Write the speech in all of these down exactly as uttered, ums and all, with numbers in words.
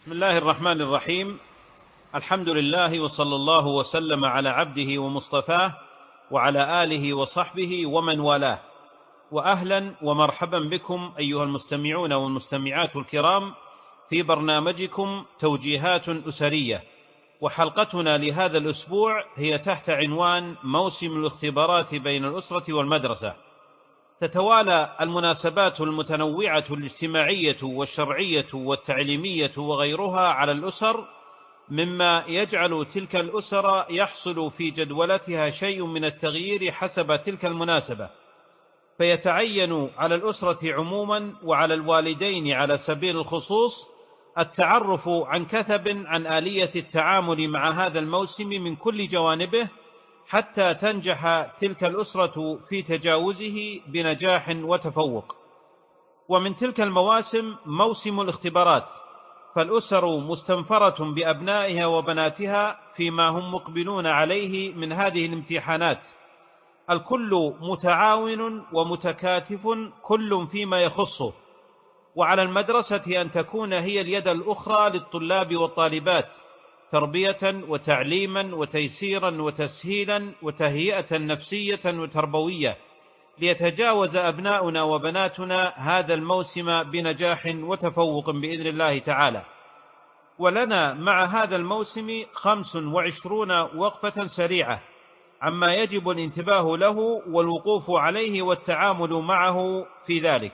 بسم الله الرحمن الرحيم. الحمد لله وصلى الله وسلم على عبده ومصطفاه وعلى آله وصحبه ومن والاه، وأهلا ومرحبا بكم أيها المستمعون والمستمعات الكرام في برنامجكم توجيهات أسرية. وحلقتنا لهذا الأسبوع هي تحت عنوان موسم الاختبارات بين الأسرة والمدرسة. تتوالى المناسبات المتنوعة الاجتماعية والشرعية والتعليمية وغيرها على الأسر، مما يجعل تلك الأسر يحصل في جدولتها شيء من التغيير حسب تلك المناسبة، فيتعين على الأسرة عموما وعلى الوالدين على سبيل الخصوص التعرف عن كثب عن آلية التعامل مع هذا الموسم من كل جوانبه، حتى تنجح تلك الأسرة في تجاوزه بنجاح وتفوق. ومن تلك المواسم موسم الاختبارات، فالأسر مستنفرة بأبنائها وبناتها فيما هم مقبلون عليه من هذه الامتحانات، الكل متعاون ومتكاتف كل فيما يخصه، وعلى المدرسة أن تكون هي اليد الأخرى للطلاب والطالبات تربية وتعليما وتيسيرا وتسهيلا وتهيئة نفسية وتربوية، ليتجاوز أبناؤنا وبناتنا هذا الموسم بنجاح وتفوق بإذن الله تعالى. ولنا مع هذا الموسم خمس وعشرون وقفة سريعة عما يجب الانتباه له والوقوف عليه والتعامل معه في ذلك.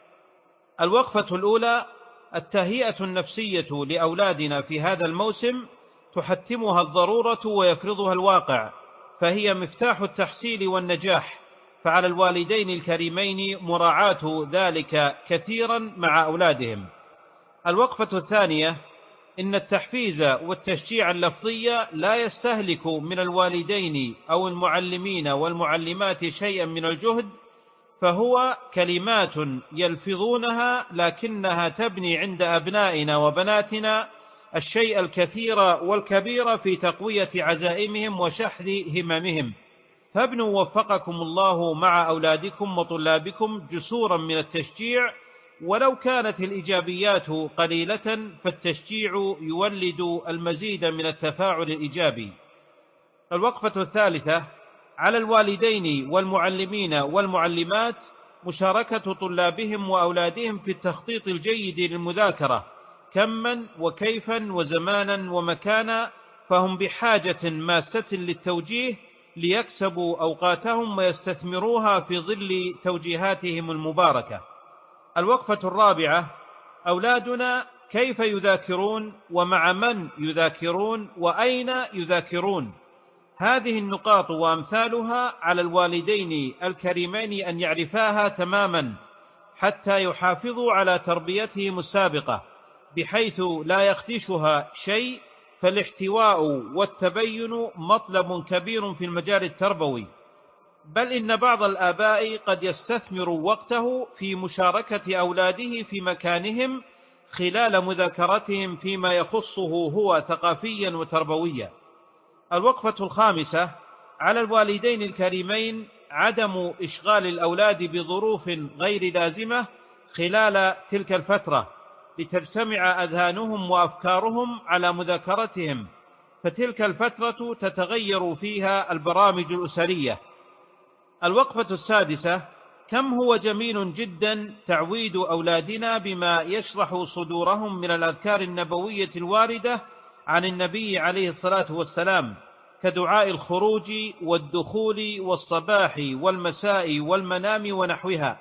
الوقفة الأولى التهيئة النفسية لأولادنا في هذا الموسم، تحتمها الضرورة ويفرضها الواقع، فهي مفتاح التحصيل والنجاح، فعلى الوالدين الكريمين مراعاة ذلك كثيرا مع أولادهم. الوقفة الثانية إن التحفيز والتشجيع اللفظي لا يستهلك من الوالدين أو المعلمين والمعلمات شيئا من الجهد، فهو كلمات يلفظونها لكنها تبني عند أبنائنا وبناتنا الشيء الكثير والكبير في تقوية عزائمهم وشحذ هممهم. فابنوا وفقكم الله مع أولادكم وطلابكم جسورا من التشجيع، ولو كانت الإيجابيات قليلة فالتشجيع يولد المزيد من التفاعل الإيجابي. الوقفة الثالثة على الوالدين والمعلمين والمعلمات مشاركة طلابهم وأولادهم في التخطيط الجيد للمذاكرة كما وكيفا وزمانا ومكانا، فهم بحاجة ماسة للتوجيه ليكسبوا أوقاتهم ويستثمروها في ظل توجيهاتهم المباركة. الوقفة الرابعة أولادنا كيف يذاكرون ومع من يذاكرون وأين يذاكرون. هذه النقاط وأمثالها على الوالدين الكريمين أن يعرفاها تماما حتى يحافظوا على تربيتهم السابقة بحيث لا يخدشها شيء، فالاحتواء والتبين مطلب كبير في المجال التربوي، بل إن بعض الآباء قد يستثمر وقته في مشاركة أولاده في مكانهم خلال مذاكرتهم فيما يخصه هو ثقافيا وتربويا. الوقفة الخامسة على الوالدين الكريمين عدم إشغال الأولاد بظروف غير لازمة خلال تلك الفترة لتجتمع أذهانهم وأفكارهم على مذاكرتهم، فتلك الفترة تتغير فيها البرامج الأسرية. الوقفة السادسة كم هو جميل جدا تعويد أولادنا بما يشرح صدورهم من الأذكار النبوية الواردة عن النبي عليه الصلاة والسلام، كدعاء الخروج والدخول والصباح والمساء والمنام ونحوها،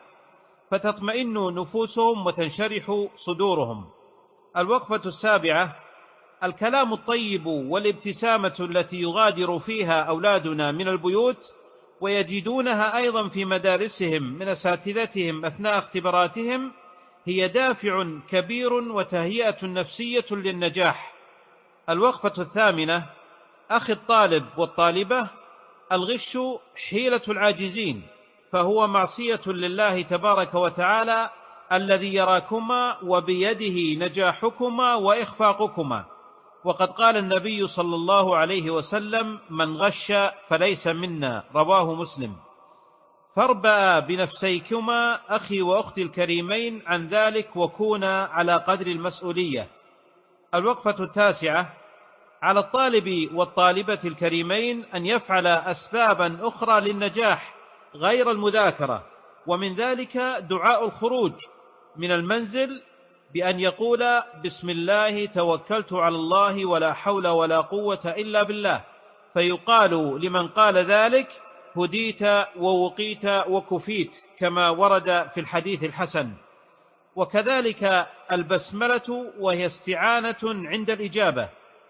فتطمئن نفوسهم وتنشرح صدورهم. الوقفة السابعة الكلام الطيب والابتسامة التي يغادر فيها أولادنا من البيوت ويجدونها أيضا في مدارسهم من أساتذتهم أثناء اختباراتهم، هي دافع كبير وتهيئة نفسية للنجاح. الوقفة الثامنة أخي الطالب والطالبة الغش حيلة العاجزين، فهو معصية لله تبارك وتعالى الذي يراكما وبيده نجاحكما وإخفاقكما، وقد قال النبي صلى الله عليه وسلم من غش فليس منا، رواه مسلم. فاربأ بنفسيكما أخي وأختي الكريمين عن ذلك وكونا على قدر المسؤولية. الوقفة التاسعة: على الطالب والطالبة الكريمين أن يفعل أسبابا أخرى للنجاح غير المذاكرة، ومن ذلك دعاء الخروج من المنزل بأن يقول: بسم الله توكلت على الله ولا حول ولا قوة إلا بالله، فيقال لمن قال ذلك: هديت ووقيت وكفيت، كما ورد في الحديث الحسن. وكذلك البسملة، وهي استعانة عند الإجابة.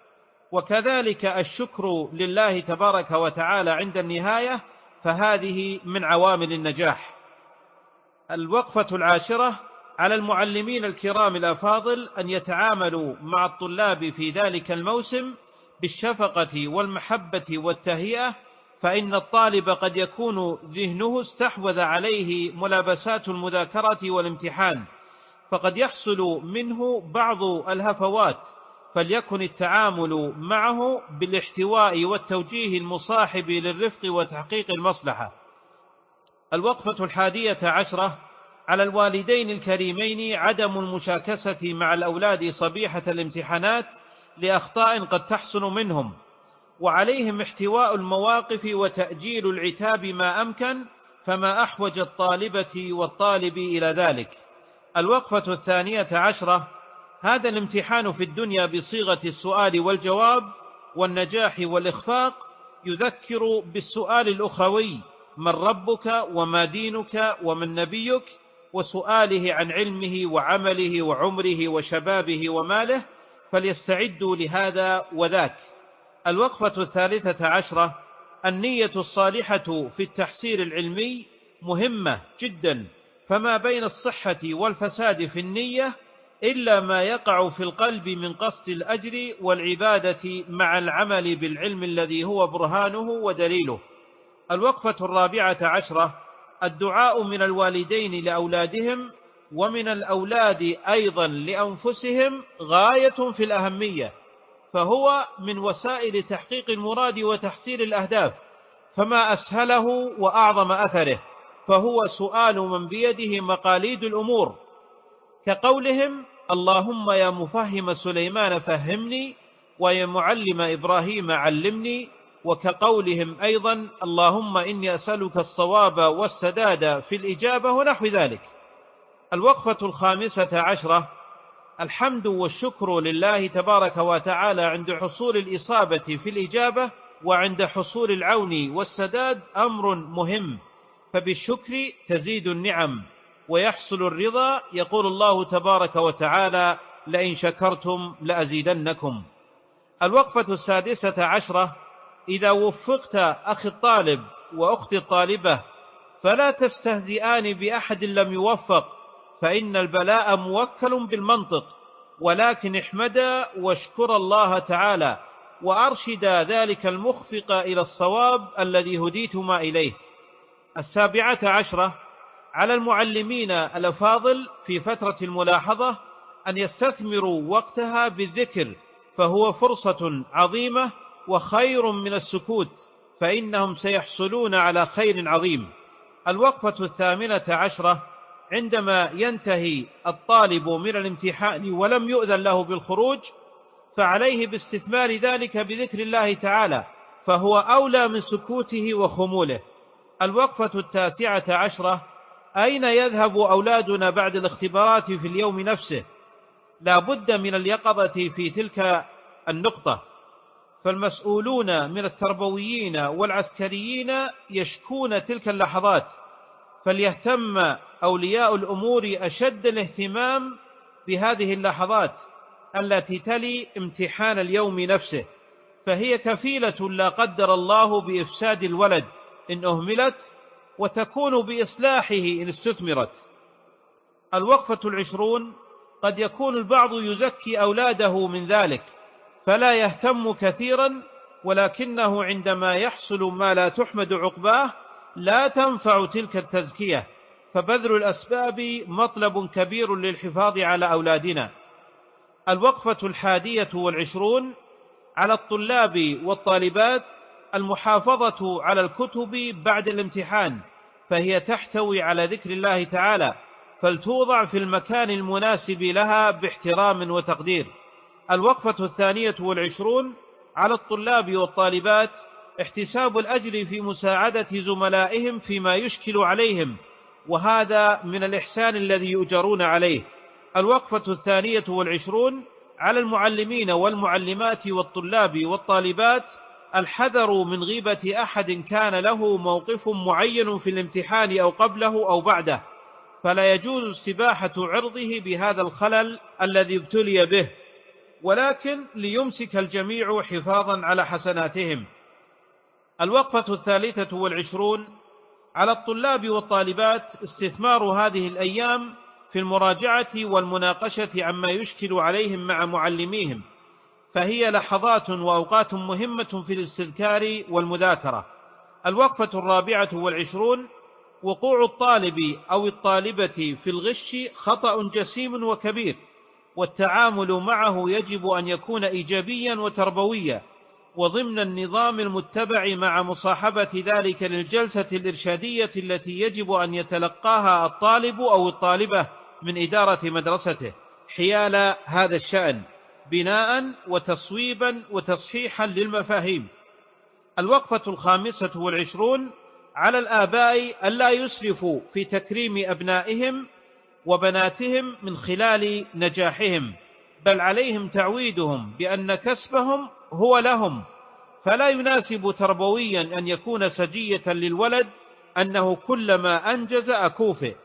وكذلك الشكر لله تبارك وتعالى عند النهاية، فهذه من عوامل النجاح. الوقفة العاشرة: على المعلمين الكرام الأفاضل أن يتعاملوا مع الطلاب في ذلك الموسم بالشفقة والمحبة والتهيئة، فإن الطالب قد يكون ذهنه استحوذ عليه ملابسات المذاكرة والامتحان، فقد يحصل منه بعض الهفوات، فليكن التعامل معه بالاحتواء والتوجيه المصاحب للرفق وتحقيق المصلحة. الوقفة الحادية عشرة: على الوالدين الكريمين عدم المشاكسة مع الأولاد صبيحة الامتحانات لأخطاء قد تحصل منهم، وعليهم احتواء المواقف وتأجيل العتاب ما أمكن، فما أحوج الطالبة والطالب إلى ذلك. الوقفة الثانية عشرة: هذا الامتحان في الدنيا بصيغة السؤال والجواب والنجاح والإخفاق يذكر بالسؤال الأخروي: من ربك وما دينك ومن نبيك، وسؤاله عن علمه وعمله وعمره وشبابه وماله، فليستعدوا لهذا وذاك. الوقفة الثالثة عشرة: النية الصالحة في التحصيل العلمي مهمة جدا، فما بين الصحة والفساد في النية إلا ما يقع في القلب من قصد الأجر والعبادة مع العمل بالعلم الذي هو برهانه ودليله. الوقفة الرابعة عشرة: الدعاء من الوالدين لأولادهم ومن الأولاد أيضا لأنفسهم غاية في الأهمية، فهو من وسائل تحقيق المراد وتحصيل الأهداف، فما أسهله وأعظم أثره، فهو سؤال من بيده مقاليد الأمور، كقولهم: اللهم يا مفهم سليمان فهمني، ويا معلم إبراهيم علمني، وكقولهم أيضا: اللهم إني أسألك الصواب والسداد في الإجابة، ونحو ذلك. الوقفة الخامسة عشرة: الحمد والشكر لله تبارك وتعالى عند حصول الإصابة في الإجابة، وعند حصول العون والسداد أمر مهم، فبالشكر تزيد النعم ويحصل الرضا، يقول الله تبارك وتعالى: لئن شكرتم لأزيدنكم. الوقفة السادسة عشرة: إذا وفقت أخي الطالب وأختي الطالبة فلا تستهزئان بأحد لم يوفق، فإن البلاء موكل بالمنطق، ولكن احمدا واشكر الله تعالى، وأرشدا ذلك المخفق إلى الصواب الذي هديتما إليه. السابعة عشرة: على المعلمين الأفاضل في فترة الملاحظة أن يستثمروا وقتها بالذكر، فهو فرصة عظيمة وخير من السكوت، فإنهم سيحصلون على خير عظيم. الوقفة الثامنة عشرة: عندما ينتهي الطالب من الامتحان ولم يؤذن له بالخروج، فعليه باستثمار ذلك بذكر الله تعالى، فهو أولى من سكوته وخموله. الوقفة التاسعة عشرة: أين يذهب أولادنا بعد الاختبارات في اليوم نفسه؟ لا بد من اليقظة في تلك النقطة، فالمسؤولون من التربويين والعسكريين يشكون تلك اللحظات، فليهتم أولياء الأمور أشد الاهتمام بهذه اللحظات التي تلي امتحان اليوم نفسه، فهي كفيلة لا قدر الله بإفساد الولد إن أهملت، وتكون بإصلاحه إن استثمرت. الوقفة العشرون: قد يكون البعض يزكي أولاده من ذلك فلا يهتم كثيرا، ولكنه عندما يحصل ما لا تحمد عقباه لا تنفع تلك التزكية، فبذل الأسباب مطلب كبير للحفاظ على أولادنا. الوقفة الحادية والعشرون: على الطلاب والطالبات المحافظة على الكتب بعد الامتحان، فهي تحتوي على ذكر الله تعالى، فلتوضع في المكان المناسب لها باحترام وتقدير. الوقفة الثانية والعشرون على الطلاب والطالبات احتساب الأجر في مساعدة زملائهم فيما يشكل عليهم، وهذا من الإحسان الذي يؤجرون عليه. الوقفة الثانية والعشرون على المعلمين والمعلمات والطلاب والطالبات الحذر من غيبة أحد كان له موقف معين في الامتحان أو قبله أو بعده، فلا يجوز استباحة عرضه بهذا الخلل الذي ابتلي به، ولكن ليمسك الجميع حفاظا على حسناتهم. الوقفة الثالثة والعشرون على الطلاب والطالبات استثمار هذه الأيام في المراجعة والمناقشة عما يشكل عليهم مع معلميهم، فهي لحظات وأوقات مهمة في الاستذكار والمذاكرة. الوقفة الرابعة والعشرون وقوع الطالب أو الطالبة في الغش خطأ جسيم وكبير، والتعامل معه يجب أن يكون إيجابيا وتربويا وضمن النظام المتبع مع مصاحبة ذلك للجلسة الإرشادية التي يجب أن يتلقاها الطالب أو الطالبة من إدارة مدرسته حيال هذا الشأن، بناء وتصويبا وتصحيحا للمفاهيم. الوقفة الخامسة والعشرون على الآباء ألا يسرفوا في تكريم أبنائهم وبناتهم من خلال نجاحهم، بل عليهم تعويدهم بأن كسبهم هو لهم، فلا يناسب تربويا أن يكون سجية للولد أنه كلما أنجز أكوفئ،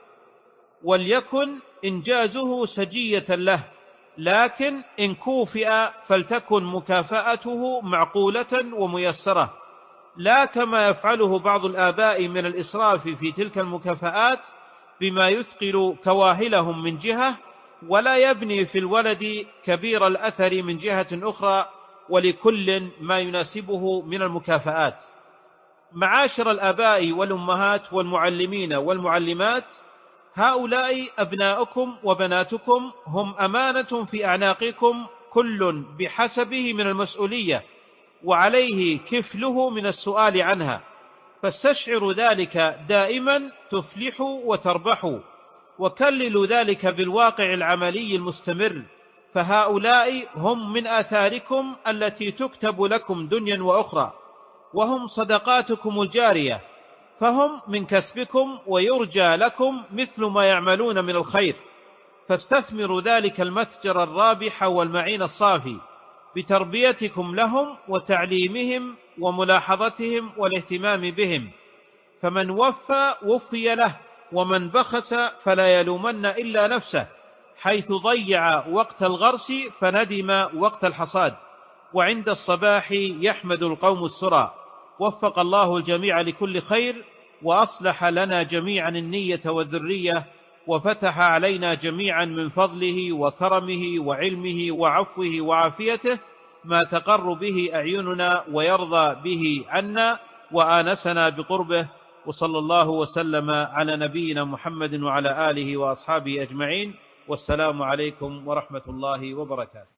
وليكن إنجازه سجية له، لكن إن كوفئ فلتكن مكافأته معقولة وميسرة، لا كما يفعله بعض الآباء من الإسراف في تلك المكافآت بما يثقل كواهلهم من جهة، ولا يبني في الولد كبير الأثر من جهة أخرى، ولكل ما يناسبه من المكافآت. معاشر الآباء والأمهات والمعلمين والمعلمات، هؤلاء أبناؤكم وبناتكم هم أمانة في أعناقكم، كل بحسبه من المسؤولية، وعليه كفله من السؤال عنها، فاستشعروا ذلك دائما تفلحوا وتربحوا، وكللوا ذلك بالواقع العملي المستمر، فهؤلاء هم من آثاركم التي تكتب لكم دنيا وأخرى، وهم صدقاتكم الجارية، فهم من كسبكم ويرجى لكم مثل ما يعملون من الخير، فاستثمروا ذلك المتجر الرابح والمعين الصافي بتربيتكم لهم وتعليمهم وملاحظتهم والاهتمام بهم، فمن وفى وفي له، ومن بخس فلا يلومن إلا نفسه، حيث ضيع وقت الغرس فندم وقت الحصاد، وعند الصباح يحمد القوم السرى. وفق الله الجميع لكل خير، وأصلح لنا جميعا النية والذرية، وفتح علينا جميعا من فضله وكرمه وعلمه وعفوه وعافيته ما تقر به أعيننا ويرضى به عنا، وآنسنا بقربه. وصلى الله وسلم على نبينا محمد وعلى آله وأصحابه أجمعين، والسلام عليكم ورحمة الله وبركاته.